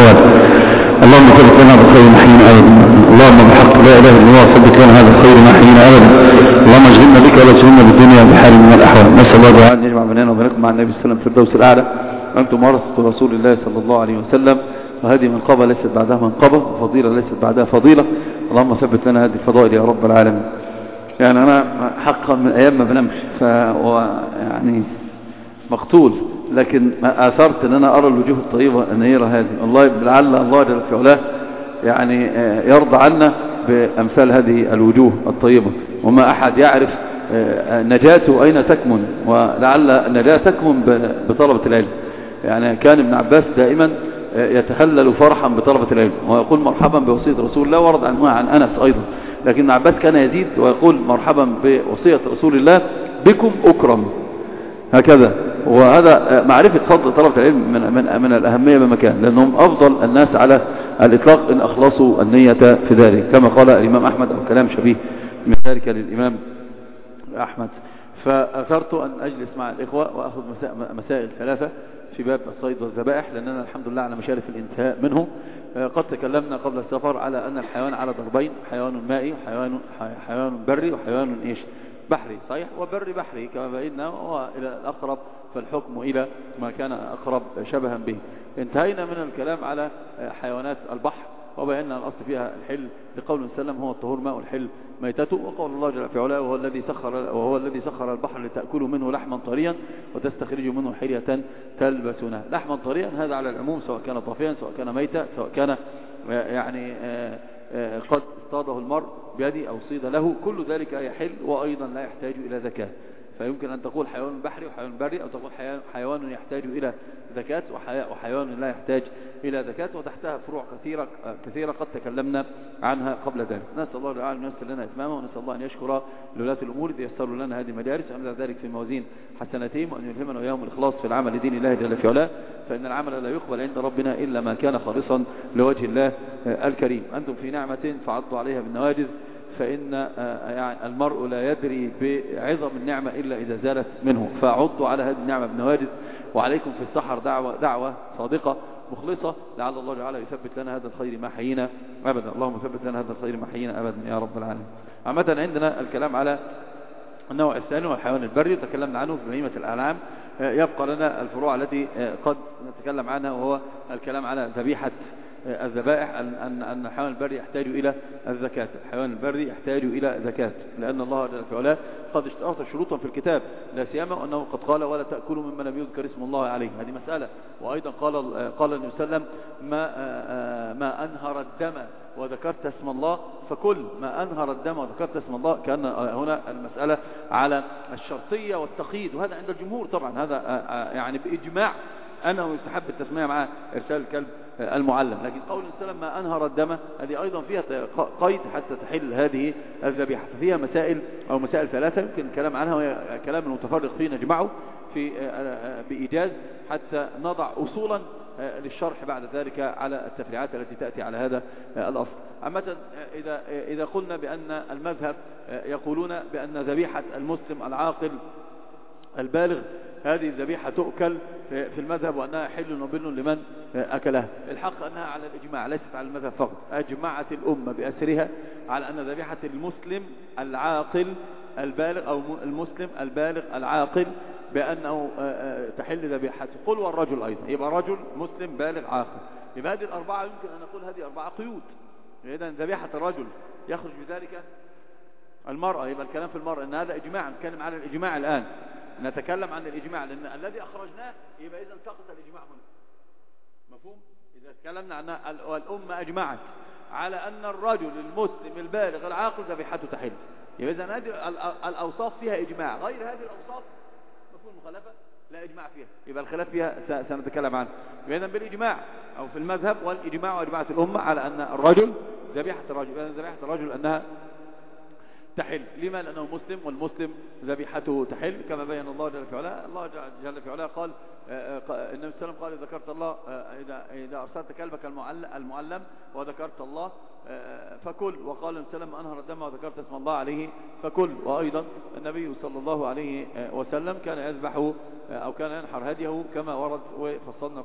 الأحوال. اللهم ثبت لنا بالخير ما حيينا أبدا. اللهم بحق لا إله إلا الله ثبت لنا هذا الخير ما حيينا أبدا. اللهم اشغلنا بك ولا تشغلنا بالدنيا بحال من الأحوال. نسأل الله تعالى أن يجمع بيننا وبينكم مع النبي صلى الله عليه وسلم في الفردوس الأعلى. أنتم ورثة رسول الله صلى الله عليه وسلم، وهذه منقبة ليست بعدها منقبة، وفضيلة ليست بعدها فضيلة. اللهم ثبت لنا هذه الفضائل يا رب العالمين. يعني أنا حقا من أيام ما بنمش يعني مقتول، لكن آثرت أن أنا أرى الوجوه الطيبة النيرة هذه. والله لعل الله جل في علاه يعني يرضى عنا بأمثال هذه الوجوه الطيبة. وما أحد يعرف نجاته أين تكمن، ولعل النجاة تكمن بطلبة العلم. يعني كان ابن عباس دائما يتهلل فرحا بطلبة العلم ويقول مرحبا بوصية رسول الله، ورد عنها عن أنس أيضا. لكن ابن عباس كان يزيد ويقول مرحبا بوصية رسول الله بكم أكرم، هكذا. وهذا معرفة فضل طلبة العلم من الأهمية بمكان، لأنهم أفضل الناس على الإطلاق إن أخلصوا النية في ذلك، كما قال الإمام أحمد، أو كلام شبيه من ذلك للإمام أحمد. فأثرت أن أجلس مع الإخوة وأخذ مسائل ثلاثة في باب الصيد والذبائح، لأننا الحمد لله على مشارف الانتهاء منه. قد تكلمنا قبل السفر على أن الحيوان على ضربين: حيوان مائي وحيوان بري وحيوان بحري. صحيح، وبري بحري كما بينا، وإلى الأقرب فالحكم إلى ما كان أقرب شبها به. انتهينا من الكلام على حيوانات البحر، وبينا الأصل فيها الحل لقول وسلم: هو الطهور ماء الحل ميتته. وقول الله جل في علاه: وهو الذي سخر البحر لتأكلوا منه لحما طريا وتستخرجوا منه حلية تلبسونها. لحما طريا هذا على العموم، سواء كان طافيا، سواء كان ميتا، سواء كان يعني قد اصطاده المرء بيده أو صيد له، كل ذلك يحل وأيضا لا يحتاج إلى زكاة. فيمكن أن تقول حيوان بحري وحيوان بري، أو تقول حيوان يحتاج إلى زكاة وحيوان لا يحتاج إلى زكاة، وتحتها فروع كثيرة قد تكلمنا عنها قبل ذلك. نسأل الله تعالى أن ييسر لنا إتمامه، ونسأل الله أن يشكر لولاة الأمور إذ يسروا لنا هذه المدارس، وأن يجعل ذلك في موازين حسناتهم، وأن يلهمنا وإياهم الإخلاص في العمل لدين الله جل في علاه، فإن العمل لا يقبل عند ربنا إلا ما كان خالصا لوجه الله الكريم. أنتم في نعمة فعضوا عليها بالنواجذ، فإن يعني المرء لا يدري بعظم النعمة إلا إذا زالت منه، فعضوا على هذه النعمة بالنواجذ. وعليكم في السحر دعوة صادقة مخلصة، لعل الله تعالى يثبت لنا هذا الخير ما حيينا أبدا. اللهم ثبت لنا هذا الخير ما حيينا أبدا يا رب العالمين. عامة عندنا الكلام على النوع الثاني والحيوان البري، تكلمنا عنه في بهيمة الأنعام. يبقى لنا الفروع التي قد نتكلم عنها، وهو الكلام على ذبيحة الذبائح. أن الحيوان البري يحتاج إلى الزكاة. الحيوان البري يحتاج إلى زكاة، لأن الله جل في علاه قد اشترط شروطا في الكتاب، لا سيما أنه قد قال: ولا تأكلوا مما لم يذكر اسم الله عليه. هذه مسألة. وأيضا قال النبي صلى الله عليه وسلم: ما أنهر الدم وذكرت اسم الله فكل. ما أنهر الدم وذكرت اسم الله. كان هنا المسألة على الشرطية والتقييد، وهذا عند الجمهور طبعا، هذا يعني بإجماع أنه يستحب التسمية مع إرسال الكلب المعلم. لكن قول السلام: ما أنهر الدم، هذه أيضا فيها قيد حتى تحل هذه الذبيحة. ففيها مسائل ثلاثة يمكن الكلام عنها، وهي كلام المتفرق فيه نجمعه في بإيجاز حتى نضع أصولا للشرح بعد ذلك على التفريعات التي تأتي على هذا الأصل. عامة إذا قلنا بأن المذهب يقولون بأن ذبيحة المسلم العاقل البالغ هذه الذبيحة تؤكل في المذهب، وأنها حل وبل لمن أكلها. الحق أنها على الإجماع ليست على المذهب فقط. أجمعت الأمة بأسرها على أن ذبيحة المسلم العاقل البالغ، أو المسلم البالغ العاقل، بأنه تحل ذبيحته. قل والرجل أيضا، يبقى رجل مسلم بالغ عاقل. بهذه الأربعة يمكن أن نقول هذه أربعة قيود. إذن ذبيحة الرجل يخرج بذلك المرأة، يبقى الكلام في المرأة أن هذا إجماع. نتكلم على الإجماع الآن، نتكلم عن الإجماع، لأن الذي أخرجناه يبقى إذن سقط الإجماع هنا. مفهوم؟ إذا تكلمنا عن الأمة أجمعت على أن الرجل المسلم البالغ العاقل ذبيحته تحل، يبقى إذن هذه الأوصاف فيها إجماع. غير هذه الأوصاف مفهوم المخالفة لا إجماع فيها، يبقى الخلاف فيها سنتكلم عنه. إذن بالإجماع أو في المذهب والإجماع وإجماعة الأمة على أن الرجل ذبيحة الرجل أنها تحل. لما؟ لأنه مسلم، والمسلم ذبيحته تحل، كما بين الله جل في علاه. الله جل في علاه قال: النبي صلى الله عليه وسلم قال: ذكرت الله إذا أرسلت كلبك المعلم وذكرت الله فكل. وقال النبي صلى الله عليه وسلم: أنهر الدم وذكرت اسم الله عليه فكل. وأيضا النبي صلى الله عليه وسلم كان يذبح أو كان ينحر هديه كما ورد وفصلنا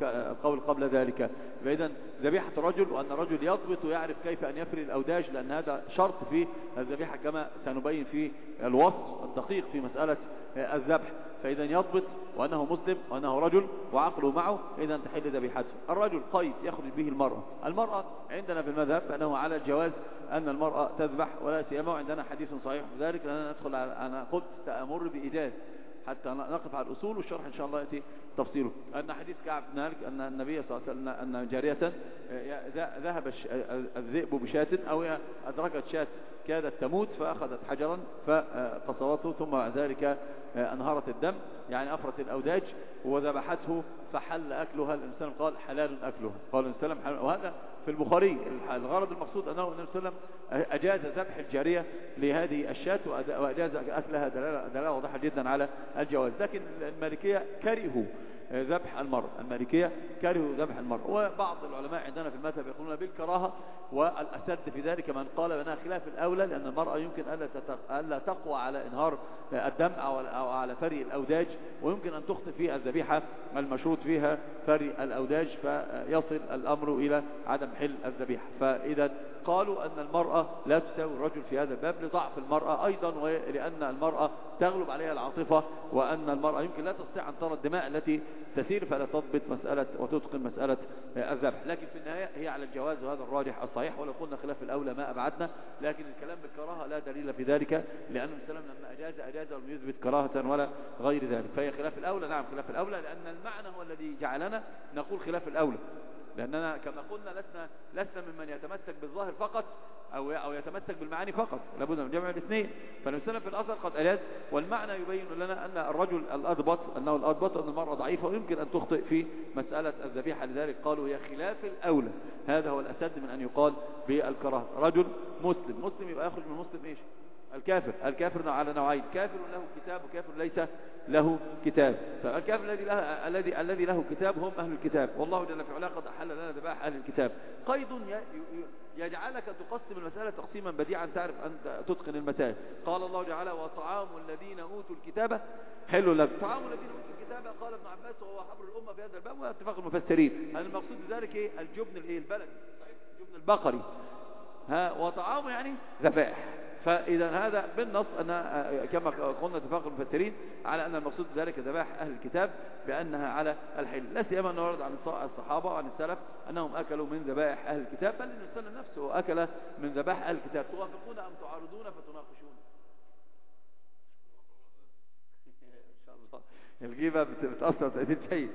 قبل ذلك. فإذا ذبيحة الرجل، وأن الرجل يضبط ويعرف كيف أن يفري الأوداج، لأن هذا شرط في الذبيحة كما سنبين في الوصف الدقيق في مسألة الذبح. فإذا يضبط وأنه مسلم وأنه رجل وعقله معه، إذا تحل ذبيحته. الرجل قيد يخرج به المرأة عندنا في المذهب أنه على الجواز أن المرأة تذبح، ولا سيما عندنا حديث صحيح في ذلك، لأننا ندخل أنا قلت تأمر بإيجاز حتى نقف على الأصول، والشرح إن شاء الله يأتي تفصيله. أن حديث كعب بن مالك أن النبي صلى الله عليه وسلم أن جارية ذهب الذئب بشاة أو أدركت شاة كادت تموت، فأخذت حجرا فقصرته، ثم بعد ذلك أنهرت الدم، يعني أفرت الأوداج وذبحته فحل أكلها. الإنسان قال حلال أكلها، قال الإنسان حلال. وهذا في البخاري. الغرض المقصود أنه النبي صلى الله عليه وسلم أجاز ذبح الجارية لهذه الشاة وأجاز أكلها دلالة واضحة جدا على الجواز. لكن المالكية كرهوا ذبح المرء، المالكية كرهوا ذبح المرء، وبعض العلماء عندنا في المذهب يقولون بالكراهة، والأسد في ذلك من قال بأنها خلاف الأولى، لأن المرأة يمكن ألا تقوى على إنهار الدم أو على فري الأوداج، ويمكن أن تخطئ في الذبيحة المشروط فيها فري الأوداج، فيصل الأمر إلى عدم حل الذبيحة. فإذا قالوا أن المرأة لا تساوي الرجل في هذا الباب لضعف المرأة أيضا، ولأن المرأة تغلب عليها العاطفة، وأن المرأة يمكن لا تستطيع أن ترى الدماء التي تسير فلا تضبط مسألة وتتقن مسألة الذبح. لكن في النهاية هي على الجواز، وهذا الراجح الصحيح، ولو قلنا خلاف الأولى ما أبعدنا، لكن الكلام بالكراهة لا دليل في ذلك، لأن السلام لما أجاز ولم يثبت كراهة ولا غير ذلك. فهي خلاف الأولى، نعم خلاف الأولى، لأن المعنى هو الذي جعلنا نقول خلاف الأولى، لأننا كما قلنا لسنا ممن يتمسك بالظاهر فقط أو يتمسك بالمعاني فقط، لابد من جمع الاثنين. فنسلم في الأثر قد أجاز، والمعنى يبين لنا أن الرجل أنه الأضبط، أن المرأة ضعيفة ويمكن أن تخطئ في مسألة الذبيحة، لذلك قالوا هي خلاف الأولى. هذا هو الأسد من أن يقال بالكراهة. رجل مسلم يبقى يخرج من مسلم إيش؟ الكافر على نوعين: كافر له كتاب وكافر ليس له كتاب. فالكافر الذي له كتاب هم أهل الكتاب، والله جل في علاه قد أحل لنا ذبائح أهل الكتاب. قيد يجعلك تقسم المسألة تقسيما بديعا تعرف أن تتقن المسائل. قال الله تعالى: وطعام الذين أوتوا الكتاب حل لكم. طعام الذين أوتوا الكتاب قال ابن عباس وهو حبر الأمة في هذا الباب واتفاق المفسرين أن المقصود بذلك إيه؟ الجبن البلدي، الجبن البقري، وطعامه يعني ذبائح. فإذا هذا بالنص أن كما قلنا اتفاق المفسرين على أن المقصود بذلك ذبائح أهل الكتاب بأنها على الحل، لا سيما أنه ورد عن الصحابة وعن السلف أنهم أكلوا من ذبائح أهل الكتاب، بل الإنسان نفسه أكل من ذبائح أهل الكتاب. توافقون أم تعارضون فتناقشون؟ إن شاء الله الغيبة بتأثر تأثير جيد.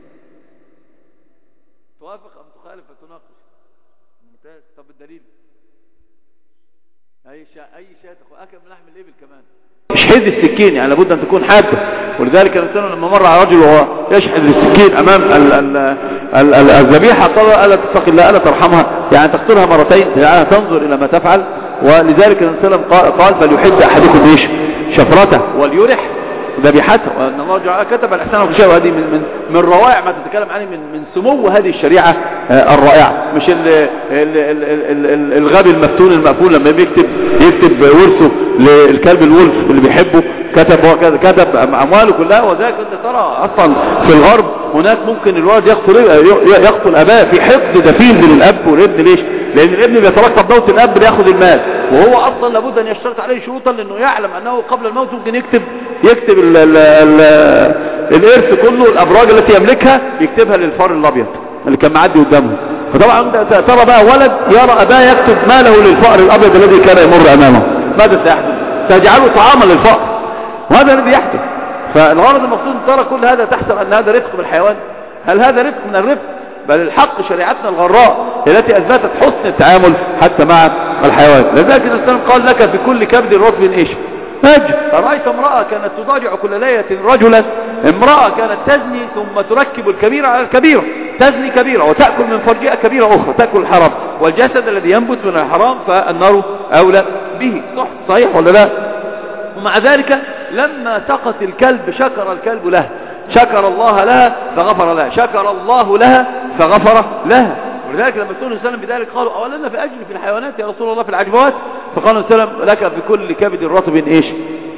توافق أم تخالف فتناقش؟ ممتاز. طب الدليل؟ أي شاة أكل من لحم الإبل كمان. شحذ السكين يعني لابد أن تكون حادة، ولذلك الإنسان لما مر على رجل وهو يشحذ السكين أمام الذبيحة قال: ألا تتق الله، ألا ترحمها، يعني تقتلها مرتين، يعني تنظر إلى ما تفعل. ولذلك الإنسان قال: فليحد أحدكم إيش؟ شفرته وليرح ذبيحته، وأن الله جعل كتب الإحسان وكل شيء. وهذه من روائع ما تتكلم عنه، من سمو هذه الشريعة الرائعة. مش الغبي المفتون المقفول لما يكتب ورثه للكلب الولف اللي بيحبه، كتب أمواله كلها. وذلك أنت ترى أصلا في الغرب هناك ممكن الولد يقتل أباه في حقد دفين بين الأب والابن. ليش؟ لأن الابن بيترقب موت الأب ليأخذ المال، وهو أصلا لابد أن يشترط عليه شروطا، لأنه يعلم أنه قبل الموت ممكن يكتب الإرث كله، الأبراج التي يملكها يكتبها للفار الأبيض اللي كان معدي قدامه. فطبعا ترى بقى ولد يرى أباه يكتب ماله للفار الأبيض الذي كان يمر أمامه، ماذا سيحدث؟ سيجعله طعاما للفار، وهذا الذي يحدث. فالغرض المقصود ترى كل هذا تحسب أن هذا رفق بالحيوان. هل هذا رفق من الرفق؟ بل الحق شريعتنا الغراء التي أثبتت حسن التعامل حتى مع الحيوان. لذلك الإسلام قال: لك في كل كبد رطب إيش؟ ماجد. رأيت امرأة كانت تضاجع كل ليلة رجلا، امرأة كانت تزني ثم تركب الكبيرة على الكبيرة، تزني كبيرة وتأكل من فرجها كبيرة أخرى، تأكل الحرام، والجسد الذي ينبت من الحرام فالنار أولى به. صحيح ولا لا؟ ومع ذلك لما سقط الكلب شكر الكلب له، شكر الله لها فغفر لها، شكر الله لها فغفر لها. ولذلك لما سئل النبي بذلك قالوا: أولنا في أجل في الحيوانات يا رسول الله في العجبات؟ فقال النبي لك في كل كبد رطب إيش؟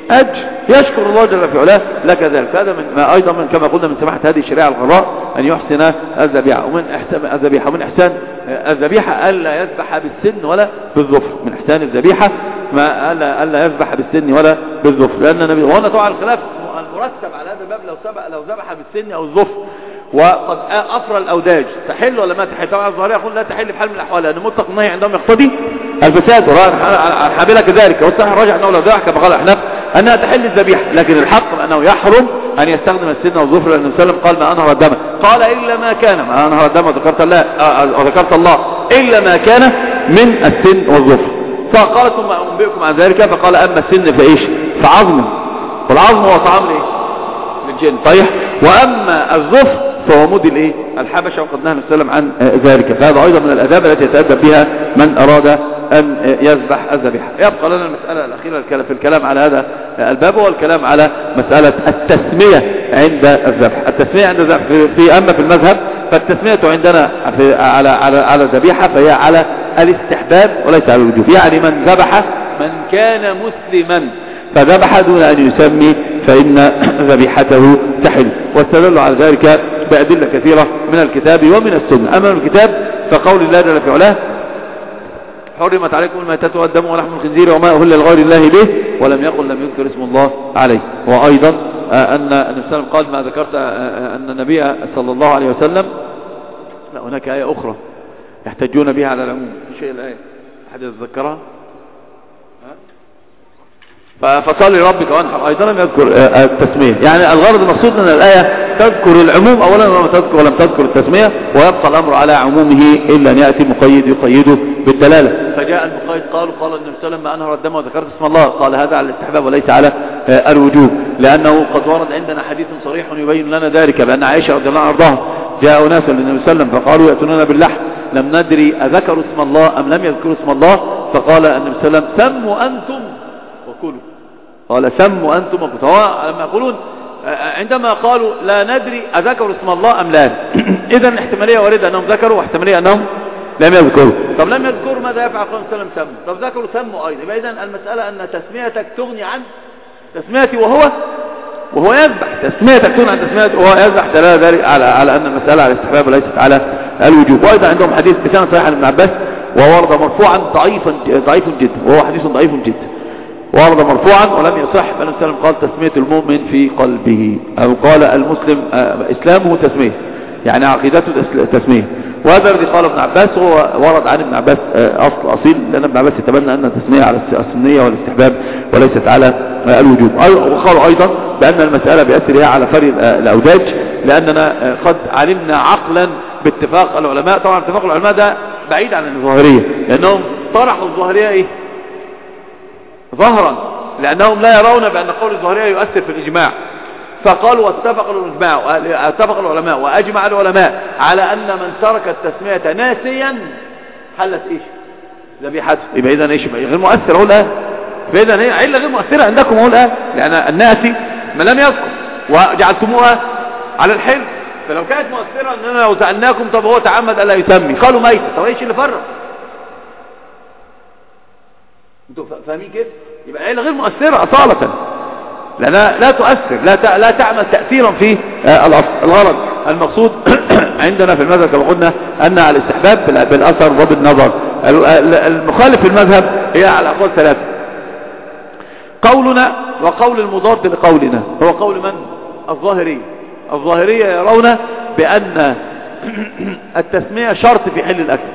أجر، يشكر الله جل في علاه لك ذلك. هذا من أيضا من كما قلنا من سماحة هذه الشريعة الغراء أن يحسن الذبيحة. ومن إحسان الذبيحة ألا يذبح بالسن ولا بالظفر. من إحسان الذبيحة ما ألا يذبح بالسن ولا بالظفر، لأن النبي وهنا طبعا الخلاف المرتب على هذا الباب لو ذبح بالسن أو الظفر وقد أفرى الأوداج تحل ولا ما تحل؟ طبعا الظاهرية يقول لا تحل بحال من الأحوال، لأن مطلق النهي عندهم يقتضي الفساد، والحنابلة كذلك، والصحيح الراجح أنه لو ذبح كما قال الأحناف أنها تحل الذبيحة، لكن الحق أنه يحرم أن يستخدم السن والظفر، لأن النبي صلى الله عليه وسلم قال ما أنهر الدم، قال إلا ما كان، ما أنهر الدم وذكرت الله إلا ما كان من السن والظفر. فقال ثم أنبئكم عن ذلك، فقال أما السن فإيش؟ فعظم، والعظم هو طعام لإيه؟ للجن، صحيح. وأما الظفر فهو مد الحبشة، وقد نهى النبي صلى الله عليه وسلم عن ذلك. فهذا أيضا من الآداب التي يتأدب بها من أراد أن يذبح الذبيحة. يبقى لنا المسألة الأخيرة في الكلام على هذا الباب، هو الكلام على مسألة التسمية عند الذبح. التسمية عند الذبح أما في المذهب فالتسمية عندنا على الذبيحة فهي على الاستحباب وليس على الوجوب. يعني من ذبح من كان مسلما فذبح دون أن يسمي فإن ذبيحته تحل، واستدلوا على ذلك بأدلة كثيرة من الكتاب ومن السنة. أما الكتاب فقول الله جل في علاه حرمت عليكم الميتة والدم ولحم الخنزير وما أهل لغير الله به ولم يقل لم يذكر اسم الله عليه. وأيضا أن النبي صلى الله عليه وسلم قال ما ذكرت أن النبي صلى الله عليه وسلم، لا هناك آية أخرى يحتجون بها على العموم، شيء الآية أحد يتذكرها؟ فصلي ربك وانحر، ايضا لم يذكر التسمية. يعني الغرض المقصود ان الآية تذكر العموم اولا ولم تذكر التسمية، ويبقى الامر على عمومه الا ان يأتي مقيد يقيده بالدلالة. فجاء المقيد قال النبي صلى الله عليه وسلم ما انهر الدم وذكرت اسم الله، قال هذا على الاستحباب وليس على الوجوب، لانه قد ورد عندنا حديث صريح يبين لنا ذلك، بان عائشة رضي الله عنها وارضاها جاء ناس للنبي صلى الله عليه وسلم فقالوا يأتوننا باللحم لم ندري أذكروا اسم الله ام لم يذكروا اسم الله، فقال النبي صلى الله عليه وسلم سموا انتم وكلوا، قال سموا أنتم وكلوا. لما يقولون عندما قالوا لا ندري أذكروا اسم الله أم لا، إذن احتمالية واردة أنهم ذكروا واحتمالية أنهم لم يذكروا. طب لم يذكروا ماذا يفعل؟ قال صلى الله عليه وسلم سموا، طب ذكروا سموا أيضا. إذن المسألة أن تسميتك تغني عن تسميتي وهو يذبح، تسميتك تغني عن تسميته وهو يذبح، دلالة ذلك على أن المسألة على الاستحباب وليست على الوجوب. وأيضا عندهم حديث بسنة صحيح عن ابن عباس وورد مرفوعا ضعيف جدا، وهو حديث ضعيف جدا ورد مرفوعا ولم يصح. فالنبي صلى الله عليه وسلم قال تسمية المؤمن في قلبه، أو قال المسلم إسلامه تسمية، يعني عقيدته تسمية. وهذا الذي قال ابن عباس هو ورد عن ابن عباس أصيل، لأن ابن عباس يتبنى أن التسمية على السنية والاستحباب وليست على الوجوب. وقالوا أيضا بأن المسألة بأثرها على فري الأوداج، لأننا قد علمنا عقلا باتفاق العلماء، طبعا اتفاق العلماء ده بعيد عن الظاهرية، لأنهم طرحوا الظاهرية ظهرا، لأنهم لا يرون بأن قول الظاهرية يؤثر في الإجماع، فقالوا اتفق العلماء وأجمع العلماء على أن من ترك التسمية ناسيا حلت ذبيحته. يبقى إذن غير مؤثر، أقول فإذن هي علة غير مؤثرة عندكم، أقول لأن الناسي ما لم يذكر وجعلتموها على الحل، فلو كانت مؤثرة أننا لو سألناكم طب هو تعمد ألا يسمي، قالوا ميت، طب ايش اللي فرق؟ انتوا فاهمين كيف؟ يبقى علة غير مؤثرة أصالة، لأنها لا تؤثر، لا تعمل تأثيرا في الأصل. الغرض المقصود عندنا في المذهب كما قلنا أن على الاستحباب بالأثر وبالنظر. المخالف في المذهب هي على أقوال ثلاثة، قولنا وقول المضاد لقولنا هو قول من؟ الظاهرية يرون بأن التسمية شرط في حل الأكل،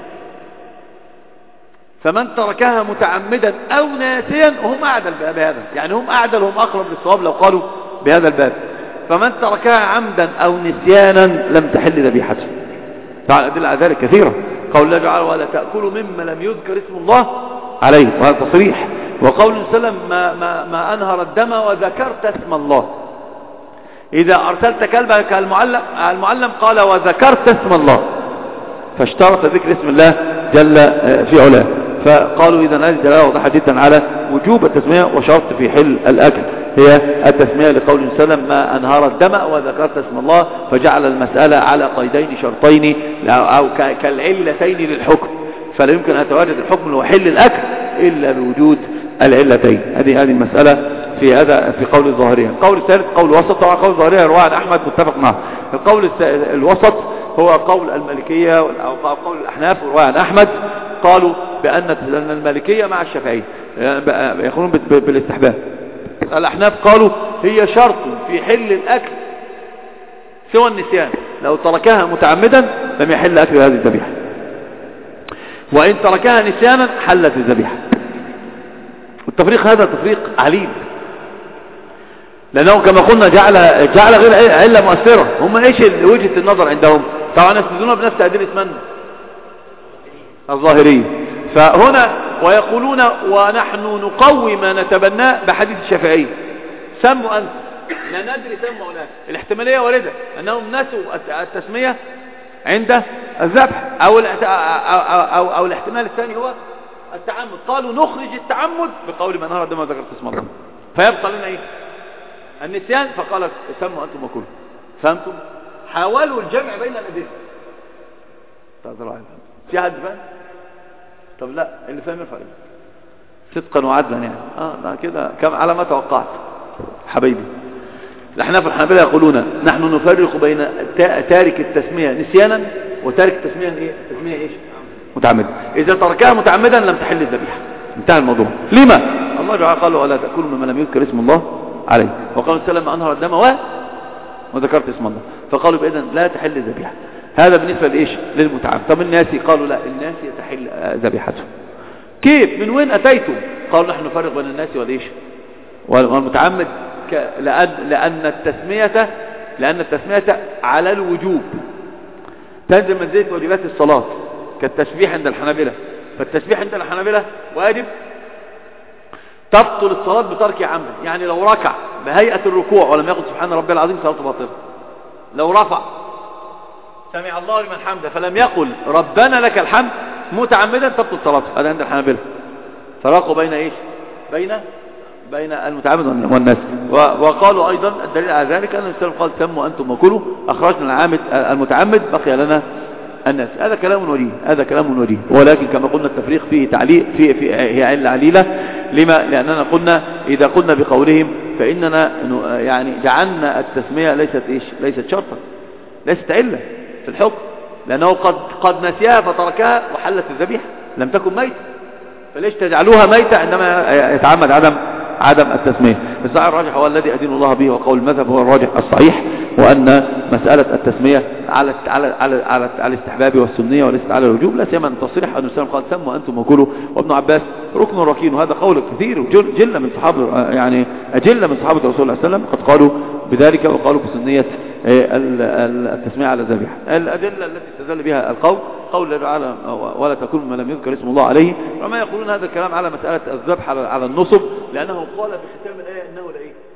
فمن تركها متعمدا أو ناسيا وهم أعدل بهذا، يعني هم أعدل، هم أقرب للصواب لو قالوا بهذا الباب. فمن تركها عمدا أو نسيانا لم تحل ذبيحته. طبعا الأدلة على ذلك كثيرة، قول الله تعالى ولا تأكلوا مما لم يذكر اسم الله عليه، وهذا تصريح. وقول صلى الله عليه وسلم ما أنهر الدم وذكرت اسم الله، إذا أرسلت كلبك المعلم قال وذكرت اسم الله، فاشترط ذكر اسم الله جل في علاه. فقالوا إذا هذه دلالة واضحة جدا على وجوب التسمية، وشرط في حل الأكل هي التسمية، لقول صلى الله عليه وسلم ما أنهر الدم وذكرت اسم الله، فجعل المسألة على قيدين شرطين أو كالعلتين للحكم، فلا يمكن أن يتواجد الحكم وحل الأكل إلا بوجود العلتين. هذه المسألة في قول الظاهرية. القول الثالث قول وسط، طبعا قول الظاهرية رواه عن أحمد متفق معه. القول الوسط هو قول المالكية أو قول الأحناف ورواه عن أحمد، قالوا بأن المالكية مع الشافعية يقولون بالاستحباب. الأحناف قالوا هي شرط في حل الأكل سوى النسيان، لو تركها متعمدا لم يحل أكل هذه الذبيحة، وإن تركها نسيانا حلت الذبيحة. والتفريق هذا تفريق عليل، لأنه كما قلنا جعل غير علة مؤثرة. هم إيش وجهة النظر عندهم؟ طبعا يستدلون بنفس أدلة من؟ الظاهرية. فهنا ويقولون ونحن نقوي ما نتبناه بحديث الشافعي سموا أنت، لا ندري سموا أولاد. الاحتمالية واردة أنهم نسوا التسمية عند الذبح أو الاحتمال الثاني هو التعمد. قالوا نخرج التعمد بقول من أراد ما ذكرت اسم الله، فيبقى لنا إيه؟ النسيان. فقال سموا أنتم وكلوا. فهمتم؟ حاولوا الجمع بين الأدلة. في حد فاهم؟ طب لا، اللي فاهم يرفع ايده صدقا وعدلا يعني. كده كم على ما توقعت حبيبي. الأحناف والحنابلة يقولون نحن نفرق بين تارك التسمية نسيانا وتارك التسمية ايه؟ التسمية ايش؟ متعمدا. إذا تركها متعمدا لم تحل الذبيحة، انتهى الموضوع. لما؟ الله تعالى قال ولا تأكلوا مما لم يذكر اسم الله عليه، وقالوا سلم أنهر الدم وذكرت اسم الله، فقالوا بإذن لا تحل الذبيحة. هذا بالنسبة لإيش؟ للمتعمد. طب الناس قالوا لا، الناس تحل ذبيحته. كيف؟ من وين أتيتم؟ قالوا نحن نفرق بين الناس والإيش؟ والمتعمد، لأن التسمية على الوجوب، تنزل منزلة واجبات الصلاة كالتسبيح عند الحنابلة. فالتسبيح عند الحنابلة واجب، تبطل الصلاة بترك عمد. يعني لو ركع بهيئة الركوع ولم يقل سبحان ربي العظيم صلاته باطلة. لو رفع سمع الله لمن حمده فلم يقل ربنا لك الحمد متعمدا تبطل صلاته. هذا عند الحنابلة. فرقوا بين ايش؟ بين المتعمد والناس. وقالوا ايضا الدليل على ذلك ان الرسول قال سموا انتم وكلوا، اخرجنا المتعمد بقي لنا الناس. هذا كلام وجيه، ولكن كما قلنا التفريق فيه تعليق، هي علة عليلة. لما؟ لأننا قلنا إذا قلنا بقولهم فإننا يعني جعلنا التسمية ليست شرطا، ليست علة في الحكم، لأنه قد نسيها فتركها وحلت الذبيحة، لم تكن ميتة. فليش تجعلوها ميتة عندما يتعمد عدم التسمية؟ الصحيح الراجح هو الذي أدين الله به، وقول المذهب هو الراجح الصحيح، وأن مسألة التسمية على الاستحباب والسنية وليست على الوجوب، لا سيما أن تصريح أن السلام قال سموا أنتم وكلوا، وابن عباس ركن ركين. وهذا قول كثير جل من صحابة، يعني أجل من صحابة رسول الله صلى الله عليه وسلم قد قالوا بذلك، وقالوا بسنية التسمية على الذبيحة. الأدلة التي استدل بها قول الله ولا تكون مما لم يذكر اسم الله عليه. وما يقولون هذا الكلام على مسألة الذبح على النصب، لأنه قال في ختام الآية إنه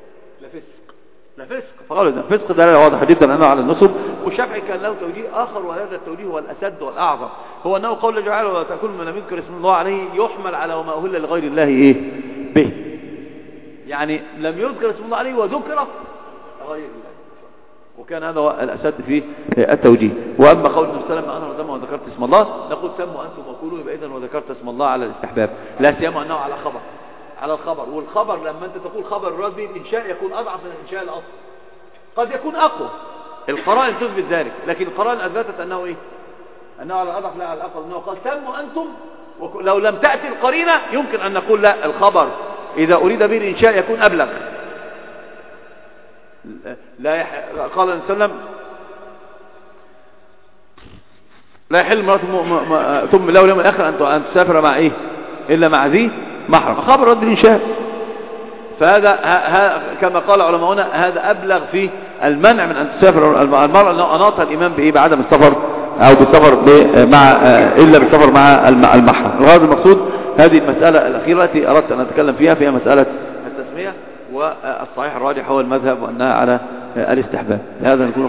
لفسق. فقالوا إذا فسق دلالة واضحة جدا أنه على النصب. والشافعي كان له توجيه آخر، وهذا التوجيه هو الأسد والأعظم، هو أنه قول الله تعالى ولا تكون مما لم يذكر اسم الله عليه يحمل على وما أهل لغير الله به. يعني لم يذكر اسم الله عليه وذكر غير الله، وكان هذا هو الأسد في التوجيه. وأما قول النبي صلى الله عليه وسلم أنا وذكرت اسم الله، نقول سموا أنتم وكلوا، يبقى إذن وذكرت اسم الله على الاستحباب، لا سيما أنه على الخبر. والخبر لما أنت تقول خبر الرد به الإنشاء يكون أضعف من الإنشاء الأصل، قد يكون أقوى، القرائن تثبت ذلك، لكن القرائن أثبتت أنه أنه على الأضعف لا على الأقل. أنه قال سموا أنتم لو لم تأتي القرينة يمكن أن نقول لا، الخبر إذا أريد به الإنشاء يكون أبلغ. قال النبي صلى الله عليه وسلم لا يحل امرأة ثم له اليوم الآخر أن تسافر مع إلا مع ذي محرم، خبر رد الإنشاء. فهذا كما قال علماؤنا هذا أبلغ في المنع من أن تسافر المرأة، أنه أناطها الإمام بعدم السفر أو بالسفر إلا بالسفر مع المحرم. وهذا المقصود هذه المسألة الأخيرة التي أردت أن أتكلم فيها مسألة التسمية، والصحيح الراجح هو المذهب وأنها على الاستحباب. هذا نكون